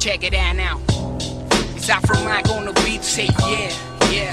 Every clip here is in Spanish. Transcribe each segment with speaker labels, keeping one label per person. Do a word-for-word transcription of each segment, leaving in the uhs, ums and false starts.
Speaker 1: Check it out now. It's Afro Mike on the beat. Say yeah, yeah.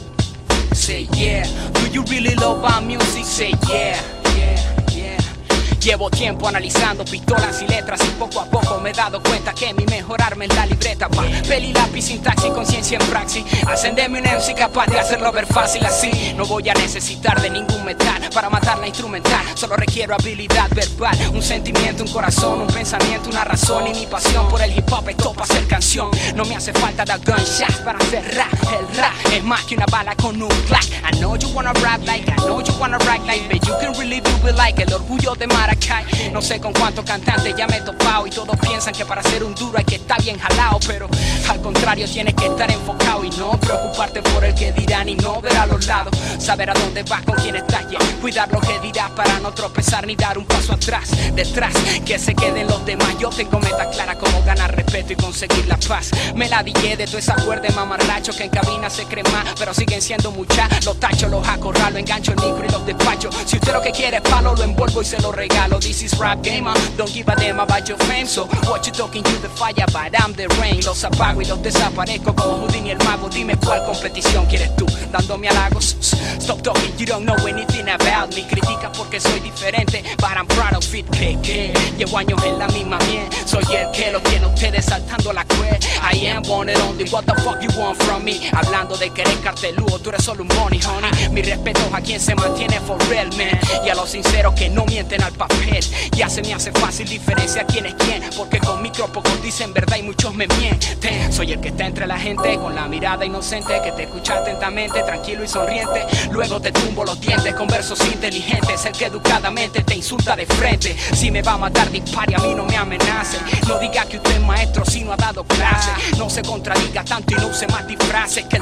Speaker 1: Say yeah. Do you really love our music? Say yeah, yeah, yeah. Llevo tiempo analizando pistolas y letras y poco a poco me he dado cuenta que mi mejorarme en la libreta va. Peli, lápiz, sintaxis, conciencia en praxis. Ascenderme un M C capaz de hacerlo ver fácil así. No voy a necesitar de ningún metal para matar la instrumental. Solo requiero habilidad verbal, un sentimiento, un corazón, un pensamiento, una razón. Y mi pasión por el hip hop es todo para hacer canción. No me hace falta dar gunshots para hacer rap. El rap es más que una bala con un clack. I know you wanna rap like, I know you wanna rap like, but you can really do it like el orgullo de Maracay. No sé con cuántos cantantes ya me he topado y todos piensan que para ser un duro hay que estar bien jalado, pero al contrario tienes que estar enfocado y no preocuparte por el que dirán y no ver a los lados. Saber a dónde vas, con quién estás, yeah. Cuidar lo que dirás para no tropezar ni dar un paso atrás. Detrás, que se queden los demás. Yo tengo metas claras como ganar respeto y conseguir la paz. Me la dije de toda esa cuerda de mamarracho que en cabina se creen más, pero siguen siendo muchas. Los tacho, los acorralo, engancho el micro y los despacho. Si usted lo que quiere es palo, lo envuelvo y se lo regalo. This is rap gamer, don't give a damn about your fame. So what you talking, you the fire, but I'm the rain. Los apago y los desaparezco como Houdini el mago. Dime cuál competición quieres tú, dándome halagos. Stop talking, you don't know anything about me. Critica porque soy diferente, but I'm proud of it. Que, que, llevo años en la misma miel. Soy el que lo tiene ustedes saltando la cueva. I am one and only, what the fuck you want from me? Hablando de que eres carteludo, tú eres solo un money, honey. Mi respeto a quien se mantiene for real, man. Y a los sinceros que no mienten al papel. Ya se me hace fácil diferenciar quién es quién, porque con micro pocos dicen verdad y muchos me mienten. Soy el que está entre la gente con la mirada inocente, que te escucha atentamente, tranquilo y sonriente. Luego te tumbo los dientes con versos inteligentes, el que educadamente te insulta de frente. Si me va a matar dispare, a mí no me amenace. No diga que usted es maestro si no ha dado clase. No se contradiga tanto y no use más disfraces que el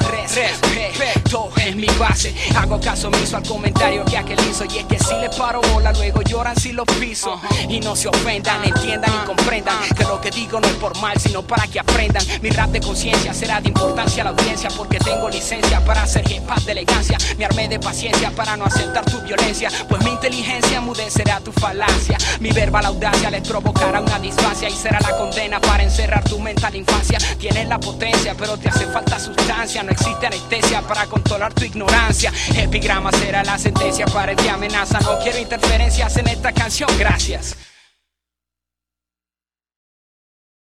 Speaker 1: respeto es mi base. Hago caso omiso al comentario que aquel hizo, y es que si le paro bola luego lloran si los piso. Y no se ofendan, entiendan y comprendan que lo que digo no es por mal, sino para que aprendan. Mi rap de conciencia será de importancia a la audiencia, porque tengo licencia para hacer hip hop de elegancia. Me armé de paciencia para no aceptar tu violencia, pues mi inteligencia mudecerá tu falacia. Mi verbal audacia les provocará una disfasia y será la condena para encerrar tu mental infancia. Tienes la potencia pero te hace falta sustancia, no existe anestesia para controlar tu ignorancia. Epigrama será la sentencia para el que amenaza. No quiero interferencias en esta canción, gracias.